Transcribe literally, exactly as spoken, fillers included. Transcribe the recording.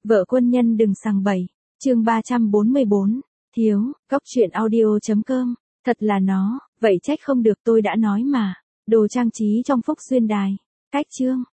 Vợ quân nhân đừng sằng bậy. Chương ba trăm bốn mươi bốn. Thiếu, Cóc truyện audio chấm com. Thật là nó, vậy trách không được tôi đã nói mà. Đồ trang trí trong Phúc Xuyên Đài. Cách chương.